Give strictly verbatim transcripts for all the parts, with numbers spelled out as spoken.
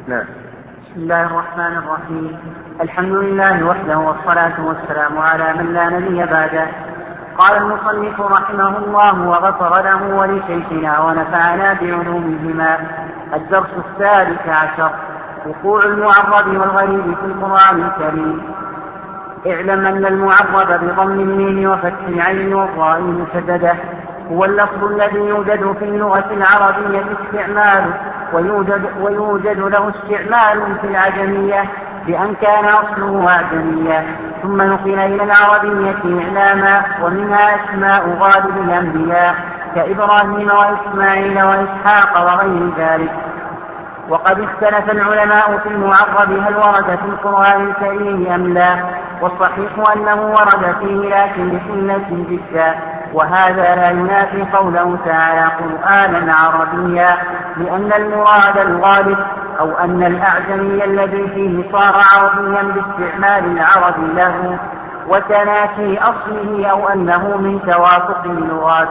نعم. بسم الله الرحمن الرحيم. الحمد لله وحده والصلاة والسلام على من لا نبي بعده. قال المصنف رحمه الله وغفر له ولشيخنا ونفعنا بعلومهما. الدرس الثالث عشر: وقوع المعرب والغريب في القرآن الكريم. اعلم أن المعرب بضم الميم وفتح العين والراء مشددة هو اللفظ الذي يوجد في اللغة العربية استعماله ويوجد, ويوجد له استعمال في العجمية بأن كان أصله أعجمية ثم نقل إلى العربية إعلاما، ومنها أسماء غالب الأنبياء كإبراهيم وإسماعيل وإسحاق وغير ذلك. وقد اختلف العلماء في المعرب هل ورد في القرآن الكريم أم لا، والصحيح أنه ورد فيه لكن بسنة جدا، وهذا لا ينافي قوله تعالى قرآنا عربيا، لأن المراد الغالب أو أن الأعجمي الذي فيه صار عربيا باستعمال العرب له وتنافي أصله، أو أنه من توافق اللغات.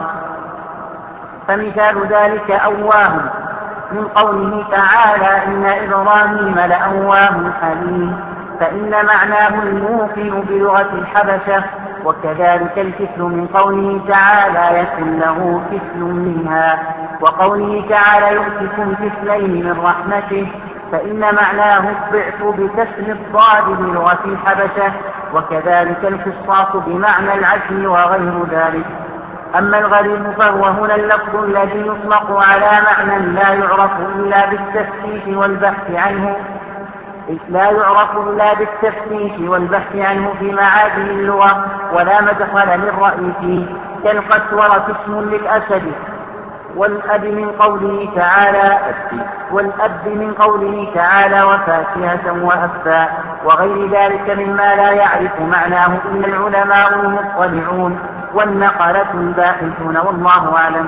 فمثال ذلك أواه من قوله تعالى إن إبراهيم لأواه حليم، فإن معناه الموقن بلغة الحبشة. وكذلك الكفل من قوله تعالى يكن له كفل منها، وقوله تعالى يؤتكم كفلين من رحمته، فإن معناه الضعف بكسر الضاد بلغة الحبشة. وكذلك القصاص بمعنى العدل وغير ذلك. أما الغريب فهو هنا اللفظ الذي يطلق على معنى لا يعرف إلا بالتفتيش والبحث عنه لا يعرف إلا بالتفتيش والبحث عنه في معادن اللغة ولا مدخل للرأي فيه، كالقسورة اسم للأسد، والأب من قوله تعالى والأب من قوله تعالى وفاكهة وأبا، وغير ذلك مما لا يعرف معناه إلا العلماء المطلعون والنقلة الباحثون، والله أعلم.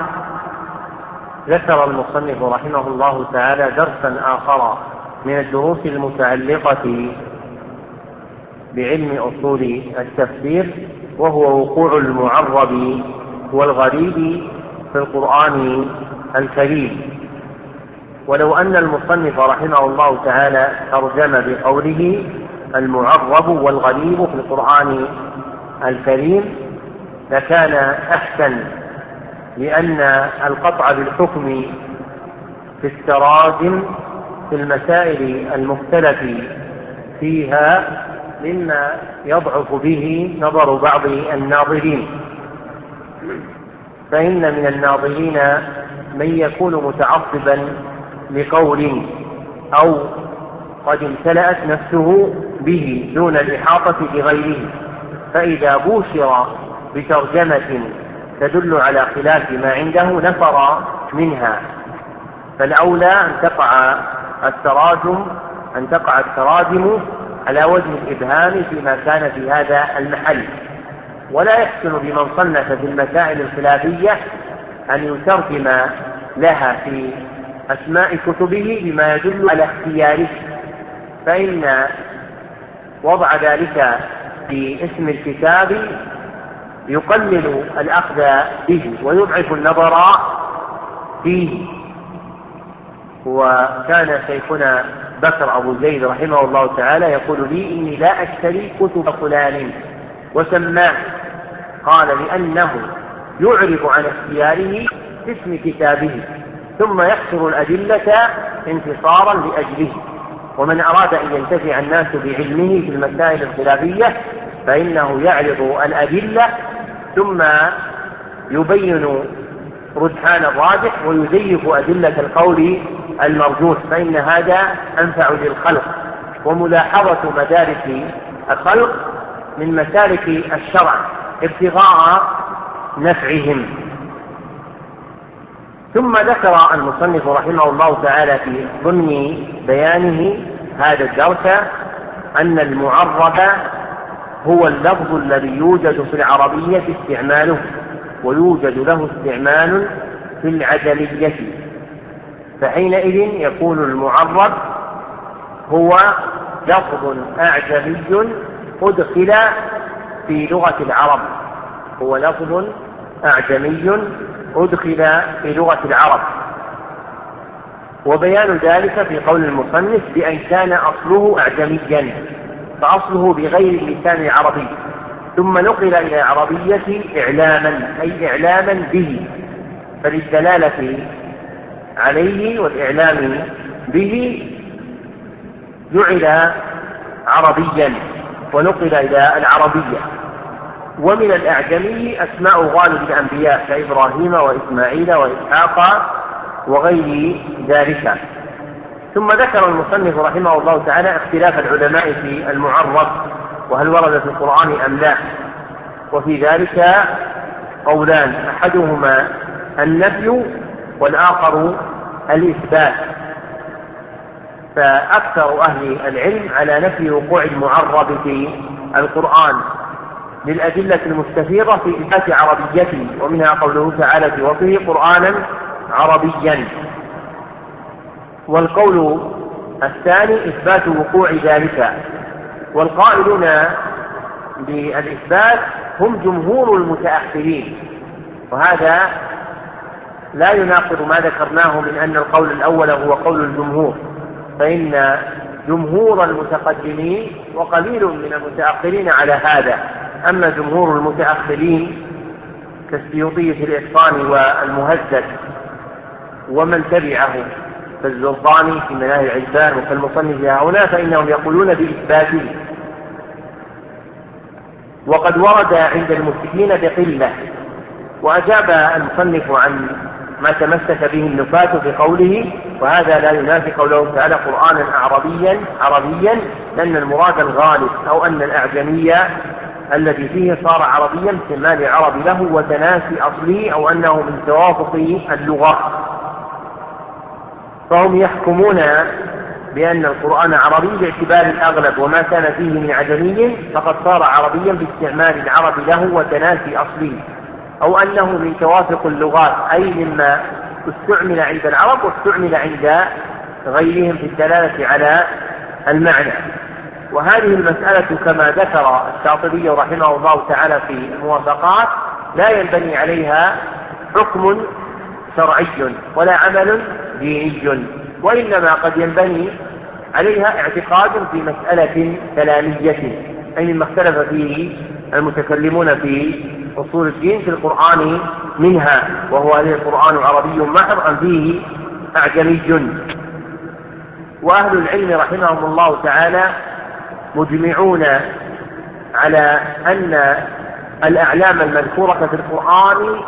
ذكر المصنف رحمه الله تعالى درسا آخر من الدروس المتعلقة بعلم أصول التفسير، وهو وقوع المعرب والغريب في القرآن الكريم. ولو أن المصنف رحمه الله تعالى ترجم بقوله المعرب والغريب في القرآن الكريم لكان أحسن، لأن القطع بالحكم في التراجم في المسائل المختلف فيها مما يضعف به نظر بعض الناظرين، فإن من الناظرين من يكون متعصبا لقول أو قد امتلأت نفسه به دون الإحاطة بغيره، فإذا بوشر بترجمة تدل على خلاف ما عنده نفر منها. فالأولى أن تقع التراجم أن تقع التراجم على وجه الإبهام فيما كان في هذا المحل، ولا يحسن بمن صنف في المسائل الخلافية أن يترجم لها في أسماء كتبه بما يدل على اختياره، فإن وضع ذلك في اسم الكتاب يقلل الأخذ به ويضعف النظر فيه. وكان شيخنا بكر أبو زيد رحمه الله تعالى يقول لي إني لا أشتري كتب فلان وسماه، قال لأنه يعرض عن اختياره اسم كتابه ثم يحصر الأدلة انتصارا لأجله. ومن أراد أن ينتفع الناس بعلمه في المسائل الخلافية فإنه يعرض الأدلة ثم يبين رجحان الراجح ويزيف أدلة القول المرجوح، فإن هذا أنفع للخلق. وملاحظة مدارك الخلق من مسالك الشرع ابتغاء نفعهم. ثم ذكر المصنف رحمه الله تعالى في ضمن بيانه هذا الدرس أن المعرب هو اللفظ الذي يوجد في العربية استعماله ويوجد له استعمال في العجمية، فحينئذ يكون المعرب هو لفظ أعجمي أدخل في لغة العرب هو لفظ أعجمي أدخل في لغة العرب وبيان ذلك في قول المصنف بأن كان أصله أعجميا فأصله بغير اللسان العربي ثم نقل إلى عربية إعلاما أي إعلاما به، فللدلالة عليه والإعلام به جعل عربيا ونقل إلى العربية. ومن الأعجمي أسماء غالب الأنبياء كإبراهيم وإسماعيل وإسحاق وغير ذلك. ثم ذكر المصنف رحمه الله تعالى اختلاف العلماء في المعرب وهل ورد في القرآن أم لا، وفي ذلك قولان أحدهما النفي والآخر الإثبات، فأكثر أهل العلم على نفي وقوع المعرب في القرآن للأدلة المستفيضة في إثبات عربيته، ومنها قوله تعالى في وصفه قرآنا عربيا. والقول الثاني إثبات وقوع ذلك، والقائلون بالإثبات هم جمهور المتأخرين، وهذا لا يناقض ما ذكرناه من أن القول الأول هو قول الجمهور، فإن جمهور المتقدمين وقليل من المتأخرين على هذا. أما جمهور المتأخرين كالسيوطي في الإتقان والمهذب ومن تبعه كالزرقاني في مناهج العلبان وكالمصنف هنا فإنهم يقولون بإثباته، وقد ورد عند المشركين بقلة. وأجاب المصنف عن ما تمسك به النفاة في قوله وهذا لا ينافي قوله تعالى قرآنا عربيا عربيا لأن المراد الغالب أو أن الأعجمية الذي فيه صار عربيا استعمال العرب له وتناسي أصله أو أنه من توافق اللغات، فهم يحكمون بأن القرآن عربي باعتبار الأغلب، وما كان فيه من عجمي فقد صار عربيا باستعمال العرب له وتناسي أصله أو أنه من توافق اللغات أي مما استعمل عند العرب واستعمل عند غيرهم في الدلالة على المعنى. وهذه المسألة كما ذكر الشاطبي رحمه الله تعالى في الموافقات لا ينبني عليها حكم شرعي ولا عمل ديني، وإنما قد ينبني عليها اعتقاد في مسألة كلامية أي مما اختلف فيه المتكلمون في أصول الدين في القرآن منها، وهو هل القرآن عربي محض أم فيه أعجمي. وأهل العلم رحمهم الله تعالى مجمعون على أن الأعلام المذكورة في القرآن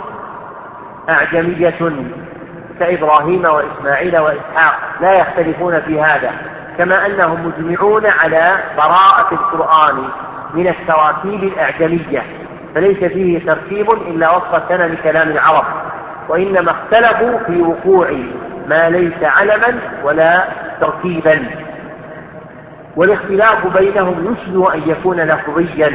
أعجمية كإبراهيم وإسماعيل وإسحاق، لا يختلفون في هذا، كما أنهم مجمعون على براءة القرآن من التراكيب الأعجمية، فليس فيه تركيب إلا وفق سنن كلام العرب، وإنما اختلفوا في وقوع ما ليس علما ولا تركيبا، والاختلاف بينهم يشبه أن يكون لفظيا،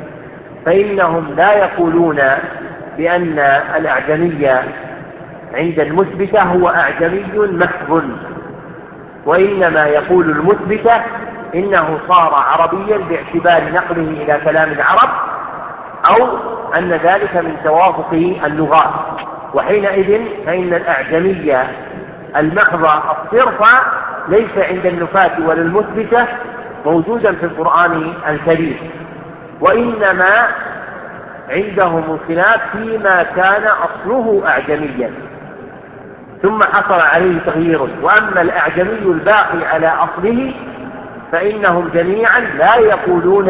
فإنهم لا يقولون بأن الأعجمية عند المثبتة هو أعجمي محض، وإنما يقول المثبتة إنه صار عربيا باعتبار نقله إلى كلام العرب أو أن ذلك من توافق اللغات، وحينئذ فإن الأعجمية المحضة الصرفة ليس عند النفاة ولا المثبتة موجودا في القرآن الكريم، وإنما عندهم الخلاف فيما كان أصله أعجميا ثم حصل عليه تغيير. وأما الأعجمي الباقي على أصله فإنهم جميعا لا يقولون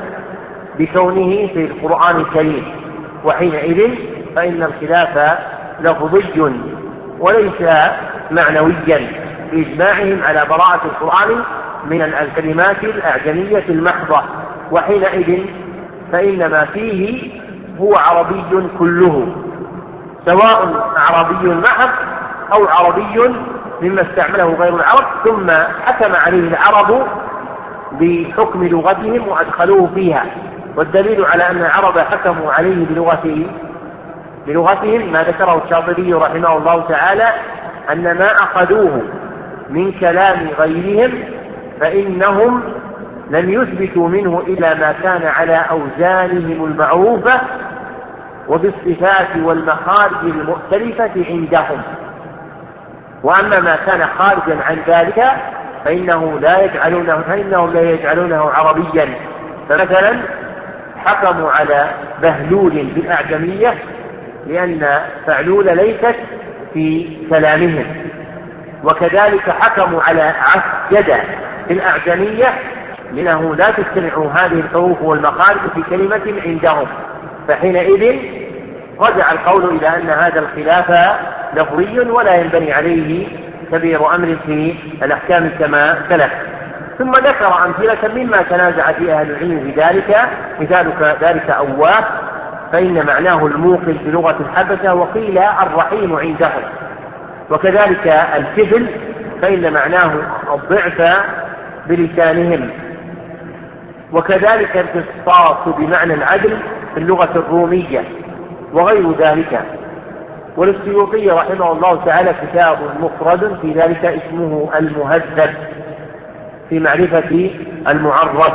بكونه في القرآن الكريم، وحينئذ فإن الخلاف لفظي وليس معنويا بإجماعهم على براءة القرآن من الكلمات الأعجمية المحضة، وحينئذ فإن ما فيه هو عربي كله، سواء عربي محض أو عربي مما استعمله غير العرب ثم حكم عليه العرب بحكم لغتهم وأدخلوه فيها. والدليل على أن العرب حكموا عليه بلغته بلغتهم ما ذكره الشاطبي رحمه الله تعالى أن ما أخذوه من كلام غيرهم فإنهم لم يثبتوا منه إلا ما كان على أوزانهم المعروفة وبالصفات والمخارج المختلفة عندهم، وأما ما كان خارجا عن ذلك فإنه لا يجعلونه فإنهم لا يجعلونه عربيا. فمثلا حكموا على بهلول بالأعجمية لأن فعلول ليست في كلامهم، وكذلك حكموا على عسجد بالأعجمية لأنه لا تجتمع هذه الحروف والمخارج في كلمة عندهم، فحينئذ رجع القول إلى أن هذا الخلاف لفظي ولا ينبني عليه كبير أمر في الأحكام كما سلف. ثم ذكر أمثلة مما تنازع فيه أهل العلم في ذلك، مثال ذلك أواه فإن معناه الموقن بلغة الحبشة، وقيل الرحيم عندهم، وكذلك الكفل فإن معناه الضعف بلسانهم، وكذلك القسطاس بمعنى العدل في اللغة الرومية وغير ذلك. والسيوطي رحمه الله تعالى كتاب مفرد في ذلك اسمه المهذب في معرفة المعرف.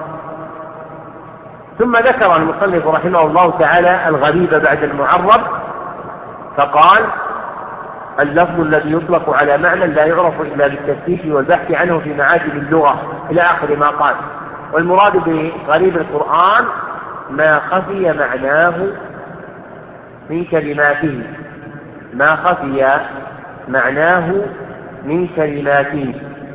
ثم ذكر المصنف رحمه الله تعالى الغريب بعد المعرب فقال: اللفظ الذي يطلق على معنى لا يعرف إلا بالتفتيش والبحث عنه في معاجم اللغة إلى آخر ما قال. والمراد بغريب القرآن ما خفي معناه من كلماته ما خفي معناه من كلماته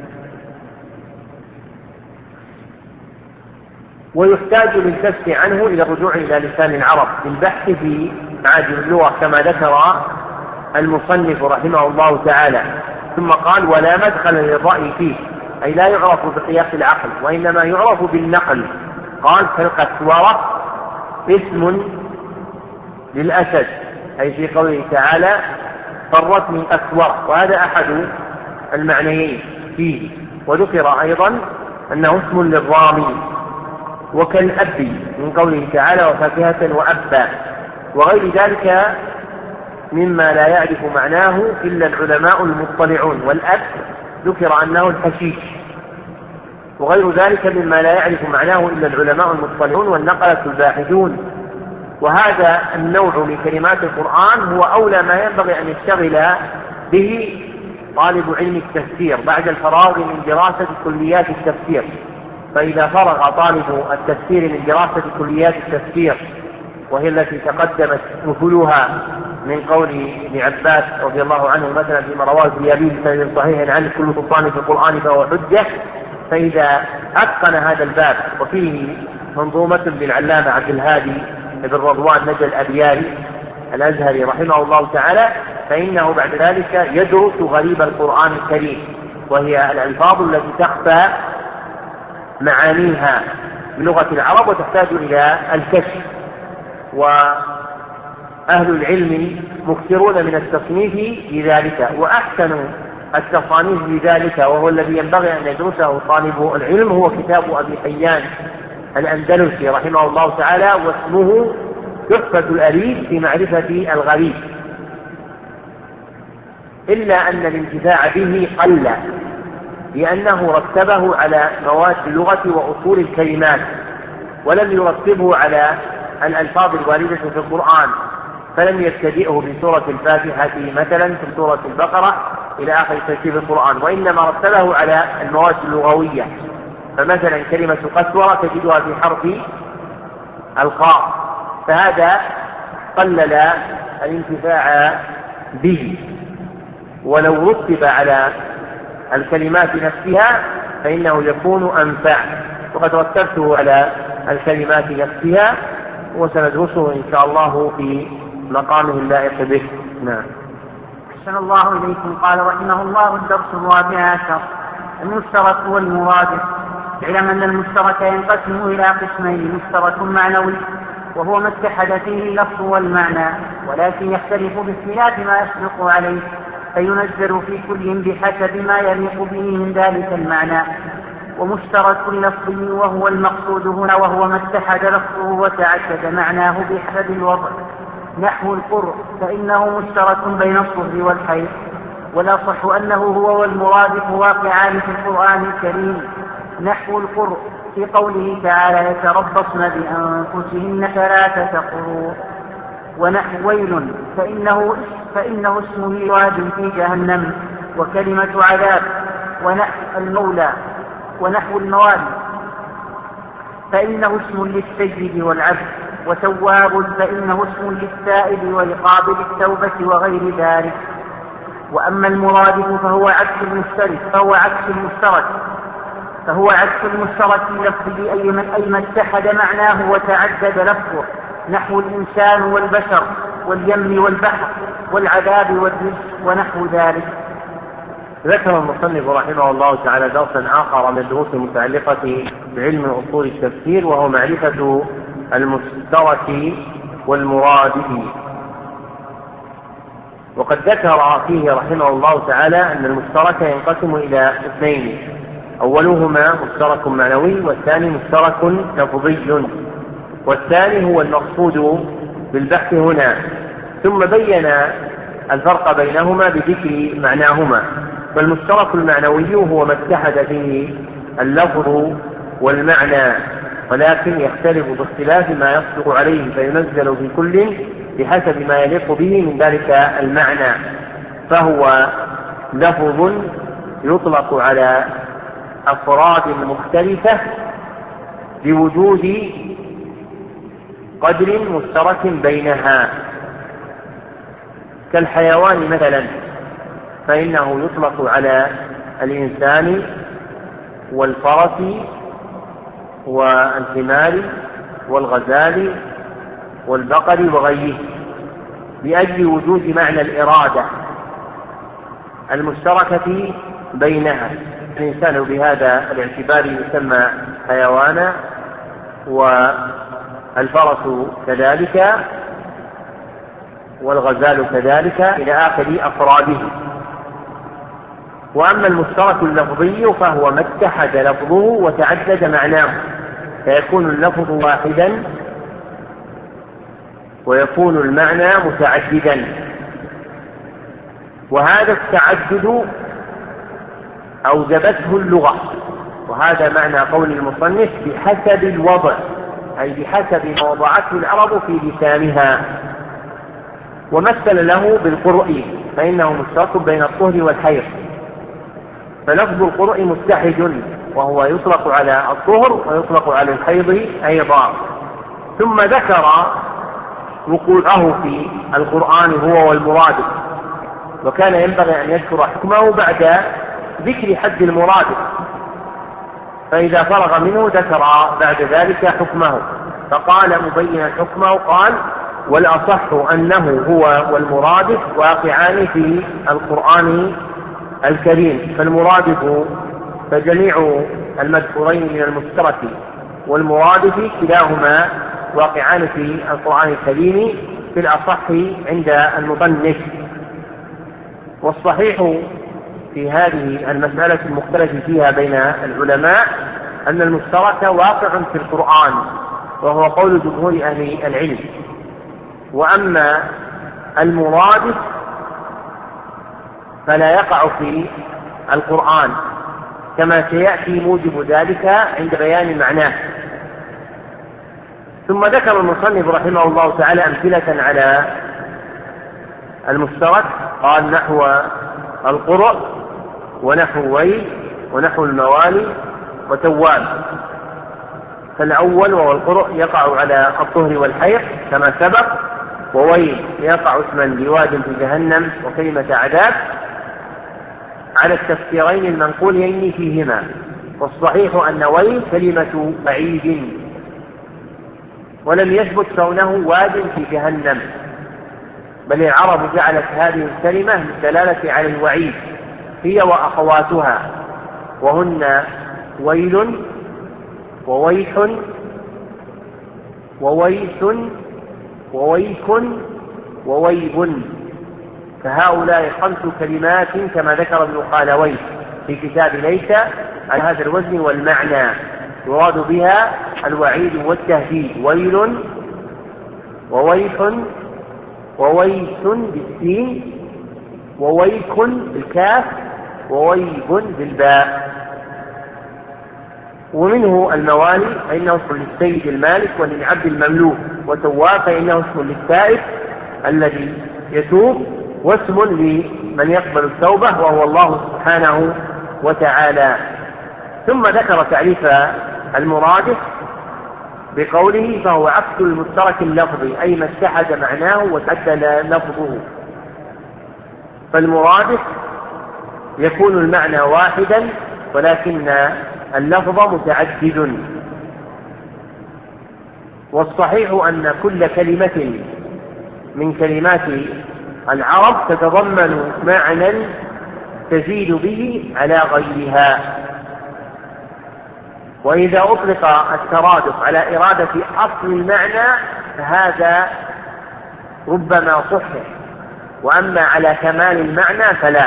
ويحتاج للكف عنه إلى الرجوع إلى لسان العرب للبحث في معاجم اللغة كما ذكر المصنف رحمه الله تعالى. ثم قال: ولا مدخل للرأي فيه، أي لا يعرف بقياس العقل وإنما يعرف بالنقل. قال: كالقسورة اسم للأسد، أي في قوله تعالى: فرت من أسورة، وهذا أحد المعنيين فيه. وذكر أيضا أنه اسم للرامي. وكالأب من قوله تعالى: وفاكهة وأبا، وغير ذلك مما لا يعرف معناه إلا العلماء المطلعون. والأب ذكر أنه الحشيش، وغير ذلك مما لا يعرف معناه إلا العلماء المطلعون والنقلة الباحثون. وهذا النوع من كلمات القرآن هو أولى ما ينبغي أن يشتغل به طالب علم التفسير بعد الفراغ من دراسة كليات التفسير. فإذا فرغ طالب التفسير من دراسة كليات التفسير، وهي التي تقدمت مثلها من قول ابن عباس رضي الله عنه مثلا فيما رواه الزيابي بسند صحيح عن كل سلطان في القرآن فهو حجة، فإذا أتقن هذا الباب وفيه منظومة للعلامة عبد الهادي بن رضوان نجل الأبياري الأزهري رحمه الله تعالى، فإنه بعد ذلك يدرس غريب القرآن الكريم، وهي الألفاظ التي تخفى معانيها بلغة العرب وتحتاج إلى الكشف. وأهل العلم مكثرون من التصنيف في ذلك، وأحسن التصانيف في ذلك وهو الذي ينبغي أن يدرسه طالب العلم هو كتاب أبي حيان الأندلسي رحمه الله تعالى، واسمه تحفة الأريب في معرفة الغريب، إلا أن الانتفاع به قل لأنه رتبه على مواد اللغة وأصول الكلمات، ولم يرتبه على الألفاظ الواردة في القرآن، فلم يبتدئه بسورة الفاتحة مثلا في سورة البقرة إلى آخر ترتيب القرآن، وإنما رتبه على المواد اللغوية. فمثلا كلمة قسورة تجدها في حرف القاف، فهذا قلل الانتفاع به. ولو رتب على الكلمات نفسها فإنه يكون أنفع، وقد رتبته على الكلمات نفسها وسندرسه إن شاء الله في مقامه اللائق به. نعم. أحسن الله إليكم. قال رحمه الله: الدرس الرابع عشر: المشترك والمرادف. اعلم أن المشترك ينقسم إلى قسمين: مشترك معنوي وهو ما اتحد فيه اللفظ والمعنى، ولكن يختلف باختلاف ما يسبق عليه، فينزل في كل بحسب ما يليق به من ذلك المعنى. ومشترك لفظي وهو المقصود هنا، وهو ما اتحد لفظه وتعدد معناه بحسب الوضع، نحو القرء فإنه مشترك بين الصهر والحيض، والأصح أنه هو والمرادف واقعان في القرآن الكريم، نحو القرء في قوله تعالى: يتربصن بأنفسهن ثلاثة قروء، ونحو ويل فإنه, فإنه اسم ميلاد في جهنم، وكلمة عذاب ونحو المولى ونحو الموالي، فإنه اسم للسيد والعبد، وتواب فإنه اسم للتائب ولقابل التوبة وغير ذلك. وأما المرادف فهو عكس المشترك فهو عكس المشترك فهو عكس المشترك اللفظي، أي من أي ما اتحد معناه وتعدد لفظه، نحو الإنسان والبشر واليم والبحر والعذاب والرزق ونحو ذلك. ذكر المصنف رحمه الله تعالى درسا آخر من الدروس المتعلقة بعلم أصول التفسير، وهو معرفة المشترك والمرادف. وقد ذكر فيه رحمه الله تعالى أن المشترك ينقسم إلى اثنين، أولهما مشترك معنوي والثاني مشترك لفظي، والثاني هو المقصود بالبحث هنا، ثم بين الفرق بينهما بذكر معناهما. فالمشترك المعنوي هو ما اتحد فيه اللفظ والمعنى، ولكن يختلف باختلاف ما يصدق عليه، فينزل في كل بحسب ما يليق به من ذلك المعنى، فهو لفظ يطلق على أفراد مختلفة بوجود قدر مشترك بينها، كالحيوان مثلا، فإنه يطلق على الإنسان والفرس والحمار والغزال والبقر وغيره، لأجل وجود معنى الإرادة المشتركة بينها. الإنسان بهذا الاعتبار يسمى حيوانا، والفرس كذلك، والغزال كذلك، إلى آخر أفراده. وأما المشترك اللفظي فهو ما اتحد لفظه وتعدد معناه، فيكون اللفظ واحدا ويكون المعنى متعددا، وهذا التعدد أوجبته اللغة، وهذا معنى قول المصنف بحسب الوضع، أي بحسب ما وضعته العرب في لسانها. ومثل له بالقرء، فإنه مشترك بين الطهر والحيض، فلفظ القرء متحد، وهو يطلق على الطهر ويطلق على الحيض أيضا. ثم ذكر وقوعه في القرآن هو والمرادف، وكان ينبغي أن يذكر حكمه بعد ذكر حد المرادف، فإذا فرغ منه ذكر بعد ذلك حكمه، فقال مبينا حكمه قال: والأصح أنه هو والمرادف واقعان في القرآن الكريم. فالمرادف فجميع المذكورين من المشترك والمرادف كلاهما واقعان في القرآن الكريم في الأصح عند المصنف. والصحيح في هذه المسألة المختلف فيها بين العلماء أن المشترك واقع في القرآن، وهو قول جمهور أهل العلم. وأما المرادف فلا يقع في القرآن، كما سيأتي موجب ذلك عند بيان معناه. ثم ذكر المصنف رحمه الله تعالى أمثلة على المشترك، قال: نحو القرء ونحو ويل ونحو الموالي وتواب. فالأول وهو القرء يقع على الطهر والحيض كما سبق، وويل يقع اسما لواد في جهنم وكلمة عذاب على التفسيرين المنقولين فيهما. والصحيح أن ويل كلمة بعيد، ولم يثبت كونه واد في جهنم، بل العرب جعلت هذه الكلمة للدلالة على الوعيد، هي وأخواتها، وهن ويل وويح وويس وويك وويب، فهؤلاء خمس كلمات كما ذكر ابن خالويه في كتاب ليس على هذا الوزن والمعنى، يراد بها الوعيد والتهديد: ويل وويح وويس بالسين وويك بالكاف وويب بالباء. ومنه الموالي فإنه اسم للسيد المالك وللعبد المملوك، وتواب فإنه اسم للتائب الذي يتوب، واسم من يقبل التوبة وهو الله سبحانه وتعالى. ثم ذكر تعريف المرادف بقوله فهو عكس المشترك اللفظي، أي ما اتحد معناه وتعدل لفظه. فالمرادف يكون المعنى واحدا ولكن اللفظ متعدد. والصحيح أن كل كلمة من كلمات العرب تتضمن معنى تزيد به على غيرها. وإذا أطلق الترادف على إرادة أصل المعنى فهذا ربما صحح، وأما على كمال المعنى فلا،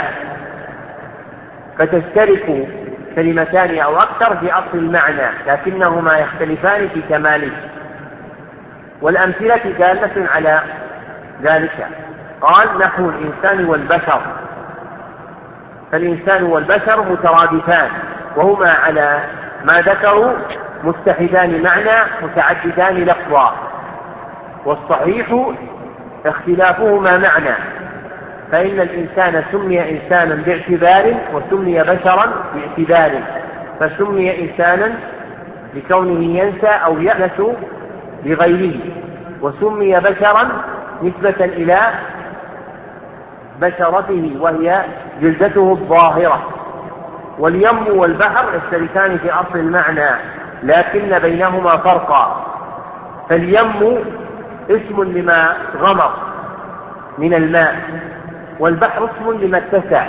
فتشترك كلمتان أو أكثر في أصل المعنى لكنهما يختلفان في كماله. والأمثلة دالة على ذلك. قال نحو الإنسان والبشر، فالإنسان والبشر مترادفان وهما على ما ذكروا متحدان معنى متعددان لفظا، والصحيح اختلافهما معنى، فإن الإنسان سمي إنسانا باعتبار وسمي بشرا باعتبار، فسمي إنسانا لكونه ينسى أو يأنس بغيره، وسمي بشرا نسبة إلى بشرته وهي جلدته الظاهرة. واليم والبحر يشتركان في أصل المعنى لكن بينهما فرقا، فاليم اسم لما غمر من الماء، والبحر اسم لما اتسع،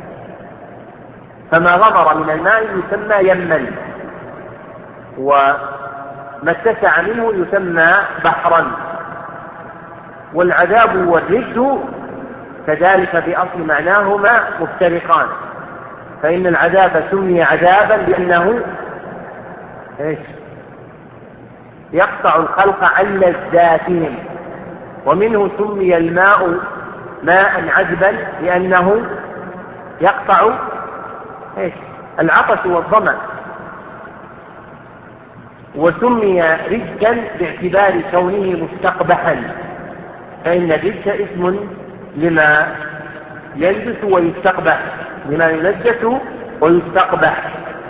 فما غمر من الماء يسمى يما، وما اتسع منه يسمى بحرا. والعذاب والرجز كذلك في أصل معناهما مفترقان، فإن العذاب سمي عذابا لأنه إيش؟ يقطع الخلق عن لذاتهم، ومنه سمي الماء ماء عذبا لأنه يقطع إيش؟ العطش والظمأ. وسمي رجسا باعتبار كونه مستقبحا، فإن الرجس اسم لما يلبس ويستقبح، لما يلبس ويستقبح.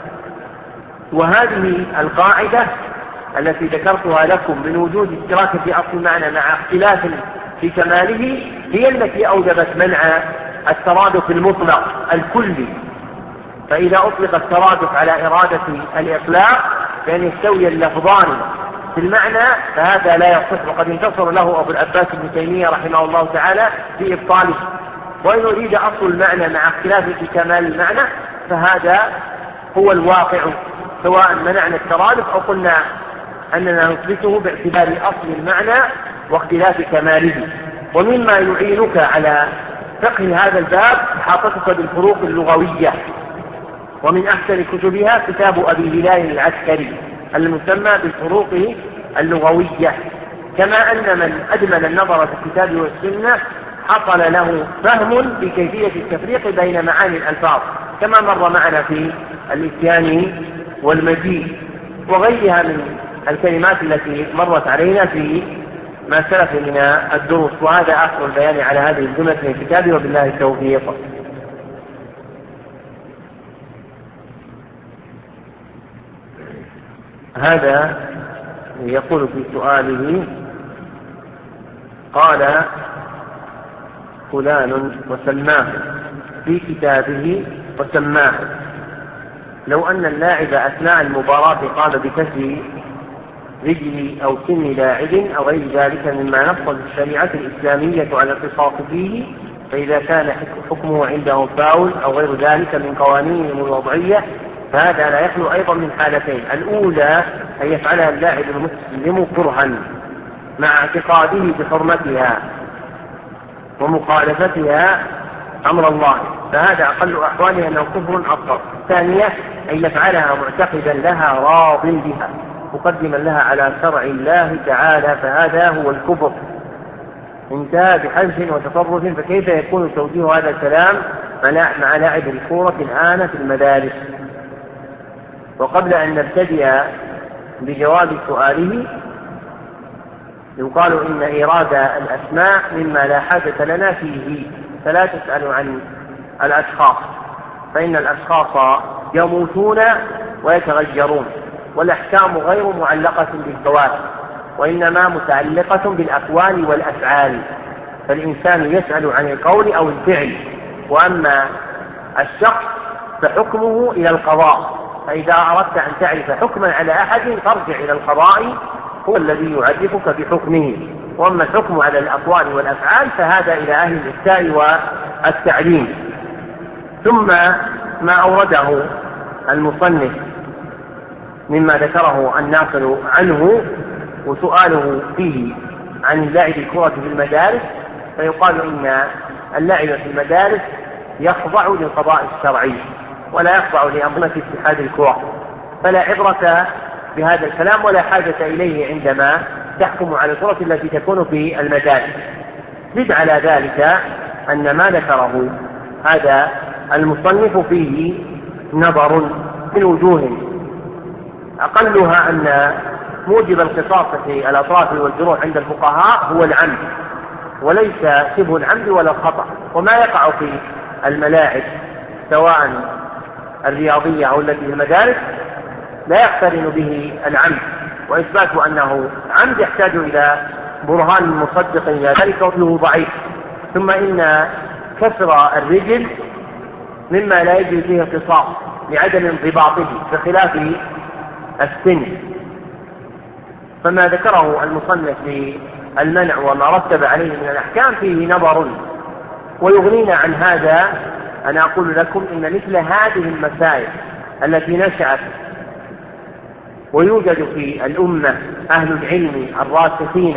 وهذه القاعدة التي ذكرتها لكم من وجود اشتراك في أصل المعنى مع اختلاف في كماله هي التي أوجبت منع الترادف المطلق الكلي. فإذا أطلق الترادف على إرادة الإطلاق بأن يستوي اللفظان في المعنى فهذا لا يصح، وقد انتصر له أبو العباس بن تيمية رحمه الله تعالى في إبطاله. وإن أريد أصل المعنى مع اختلاف في كمال المعنى فهذا هو الواقع، سواء منعنا الترادف أو قلنا أننا نثبته باعتبار أصل المعنى واختلاف كماله. ومما يعينك على فقه هذا الباب إحاطتك بالفروق اللغوية، ومن أحسن كتبها كتاب أبي هلال العسكري المسمى بالفروق اللغوية. كما أن من أدمن النظر في الكتاب والسنة حصل له فهم بكيفية التفريق بين معاني الألفاظ، كما مر معنا في الإتيان والمجيء وغيرها من الكلمات التي مرت علينا في ما سلف من الدروس. وهذا آخر البيان على هذه الجملة من الكتاب، وبالله التوفيق. هذا يقول في سؤاله قال فلان وسماه في كتابه وسماه، لو أن اللاعب أثناء المباراة قام بكسر رجل أو سن لاعب أو غير ذلك مما نصت الشريعة الإسلامية على القصاص فيه، فإذا كان حكمه عنده فاول أو غير ذلك من قوانينهم الوضعية فهذا لا يخلو أيضا من حالتين: الأولى أن يفعلها اللاعب المسلم كرها مع اعتقاده بحرمتها ومخالفتها أمر الله، فهذا أقل أحوالها أنه كفر أصغر. الثانية أن يفعلها معتقدا لها راض بها مقدما لها على شرع الله تعالى، فهذا هو الكفر. انتهى بحذف وتصرف. فكيف يكون توجيه هذا الكلام مع لاعب الكورة الآن في المدارس؟ وقبل أن نبتدئ بجواب سؤاله يقال إن إيراد الأسماء مما لا حاجة لنا فيه، فلا تسألوا عن الأشخاص، فإن الأشخاص يموتون ويتغيرون، والأحكام غير معلقة بالذوات، وإنما متعلقة بالأقوال والأفعال، فالإنسان يسأل عن القول أو الفعل، وأما الشخص فحكمه إلى القضاء، فإذا أردت أن تعرف حكما على أحد فارجع إلى القضاء، هو الذي يعرفك بحكمه، وأما الحكم على الأقوال والأفعال فهذا إلى أهل الإفتاء والتعليم. ثم ما أورده المصنف مما ذكره الناقل عنه وسؤاله فيه عن اللعب الكرة في المدارس، فيقال إن اللعب في المدارس يخضع للقضاء الشرعي ولا يخضع لأنظمة اتحاد الكرة، فلا عبرة بهذا الكلام ولا حاجة إليه عندما تحكم على الكرة التي تكون في المدارس. زد على ذلك أن ما ذكره هذا المصنف فيه نظر من وجوه، أقلها أن موجب القصاص في الأطراف والجروح عند الفقهاء هو العمد وليس شبه العمد ولا الخطأ، وما يقع في الملاعب سواء الرياضية أو التي في المدارس لا يقترن به العمد، وإثبات أنه عمد يحتاج إلى برهان مصدق إلى ذلك وله ضعيف. ثم إن كسر الرجل مما لا يجري فيه قصاص لعدم انضباطه بخلاف السن، فما ذكره المصنف للمنع وما رتب عليه من الأحكام فيه نظر. ويغنينا عن هذا أن أقول لكم إن مثل هذه المسائل التي نشأت ويوجد في الأمة أهل العلم الراسخين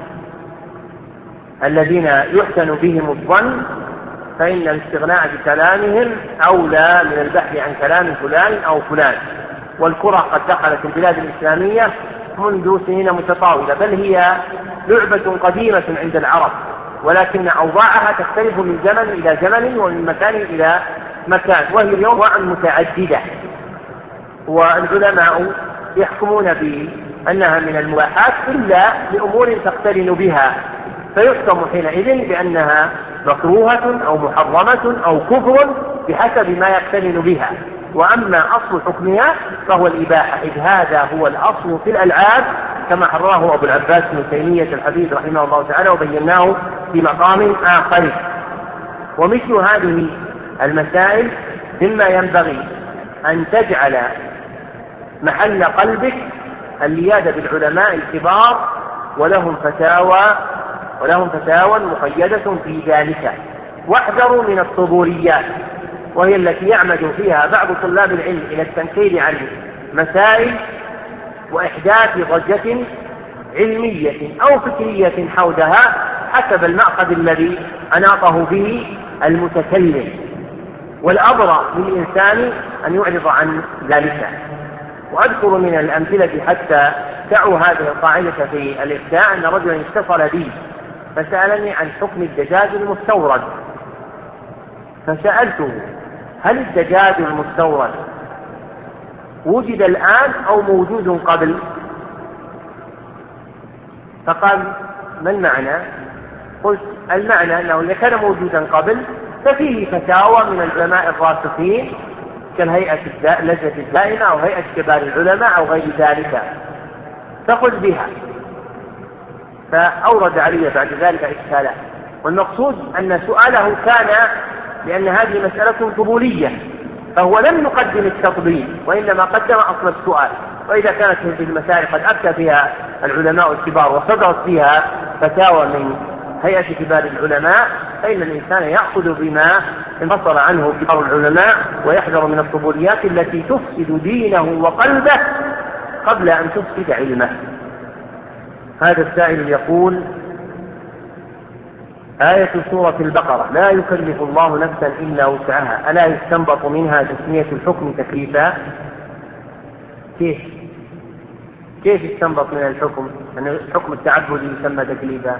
الذين يحسن بهم الظن، فإن الاستغناء بكلامهم أولى من البحث عن كلام فلان أو فلان. والكرة قد دخلت البلاد الإسلامية منذ سنين متطاولة، بل هي لعبة قديمة عند العرب، ولكن أوضاعها تختلف من زمن إلى زمن ومن مكان إلى مكان، وهي اليوم أنواع متعددة، والعلماء يحكمون بأنها من المباحات إلا لأمور تقترن بها، فيحكم حينئذ بأنها مكروهة أو محرمة أو كفر بحسب ما يقترن بها. وأما أصل حكمها فهو الإباحة، إذ هذا هو الأصل في الألعاب كما حرره أبو العباس بن تيمية الحفيد رحمه الله تعالى، وبيناه في مقام آخر. ومثل هذه المسائل مما ينبغي أن تجعل محل قلبك اللياذة بالعلماء الكبار، ولهم فتاوى ولهم فتاوى مقيدة في ذلك. واحذروا من الصبوريات، وهي التي يعمد فيها بعض طلاب العلم إلى التنكيل عن مسائل وإحداث ضجة علمية أو فكرية حولها حسب المأخذ الذي أناطه به المتكلم، والأبرأ للإنسان أن يعرض عن ذلك. وأذكر من الأمثلة حتى تعوا هذه القاعدة في الإفتاء أن رجلا اتصل بي فسألني عن حكم الدجاج المستورد، فسألته هل الدجاج المستورد وجد الآن أو موجود قبل؟ فقال ما المعنى؟ قلت المعنى أنه إذا كان موجودا قبل ففيه فتاوى من العلماء الراسخين كالهيئة اللجنة الدائمة أو هيئة كبار العلماء أو غير ذلك، فخذ بها. فأورد علي بعد ذلك إشكالا، والمقصود أن سؤاله كان لأن هذه مسألة قبولية، فهو لم يقدم التفضيل وإنما قدم أصل السؤال. وإذا كانت في المسائل قد أفتى فيها العلماء الكبار وصدرت فيها فتاوى من هيئة كبار العلماء، فإن الإنسان يأخذ بما انفصل عنه كبار العلماء ويحذر من القبوليات التي تفسد دينه وقلبه قبل أن تفسد علمه. هذا السائل يقول: آية سورة البقرة لا يكلف الله نفسا إلا وسعها، ألا يستنبط منها تسمية الحكم تكليفا؟ كيف كيف يستنبط من الحكم أن الحكم التعبدي يسمى تكليفا؟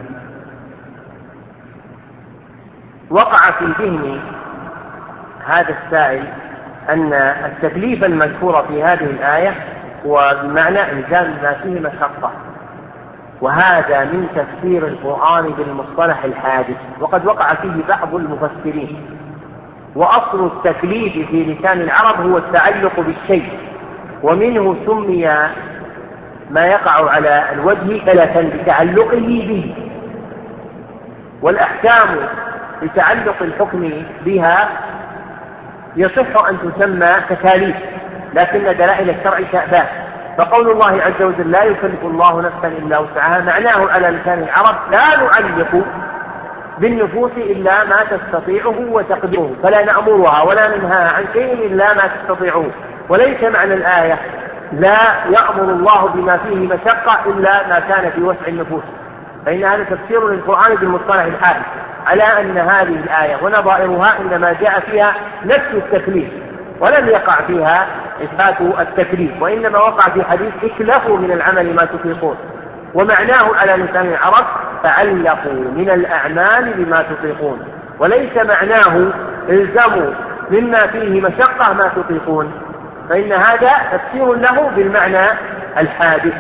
وقع في ذهن هذا السائل أن التكليف المذكور في هذه الآية هو بمعنى إنزال ما فيه مشقة، وهذا من تفسير القرآن بالمصطلح الحادث، وقد وقع فيه بعض المفسرين. وأصل التكليف في لسان العرب هو التعلق بالشيء، ومنه سمي ما يقع على الوجه ثلاثا بتعلقه به، والأحكام بتعلق الحكم بها يصح أن تسمى تكاليف، لكن دلائل الشرع شأبان. فقول الله عز وجل لا يكلف الله نفسا إلا وسعها معناه على لسان العرب لا نعلق بالنفوس إلا ما تستطيعه وتقدره، فلا نأمرها ولا ننهى عن شيء إلا ما تستطيعه. وليس معنى الآية لا يأمر الله بما فيه مشقة إلا ما كان في وسع النفوس، فإن هذا تفسير للقرآن بالمصطلح الحادث على أن هذه الآية ونظائرها إنما جاء فيها نفس التكليف ولم يقع فيها إثبات التكليف، وإنما وقع في حديث اكلفوا من العمل ما تطيقون، ومعناه على لسان العرب تعلقوا من الأعمال بما تطيقون، وليس معناه الزموا مما فيه مشقة ما تطيقون، فإن هذا تفسير له بالمعنى الحادث.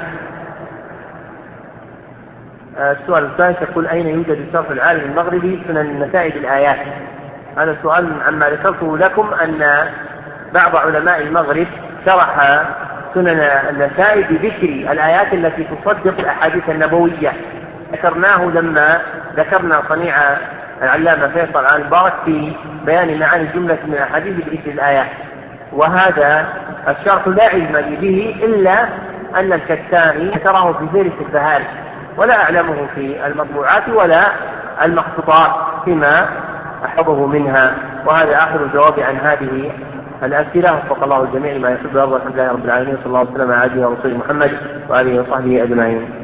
السؤال الثاني يقول أين يوجد الشرح العالم المغربي سنن نتائج الآيات؟ هذا سؤال عما ذكرته لكم أن بعض علماء المغرب شرح سنن النسائي بذكر الآيات التي تصدق الأحاديث النبوية، ذكرناه لما ذكرنا صنيع العلامة فيصل آل مبارك في بيان معاني جملة من الأحاديث بذكر الآيات، وهذا الشرح لا علم لي به إلا أن الكتاني ذكره في فهرس البهاري، ولا أعلمه في المطبوعات ولا المخطوطات فيما أحفظه منها. وهذا آخر الجواب عن هذه الأسئلة، وفق الله الجميع ما يحب ويرضى. الحمد لله رب العالمين، صلى الله عليه وسلم على عبده ورسوله محمد وآله وصحبه أجمعين.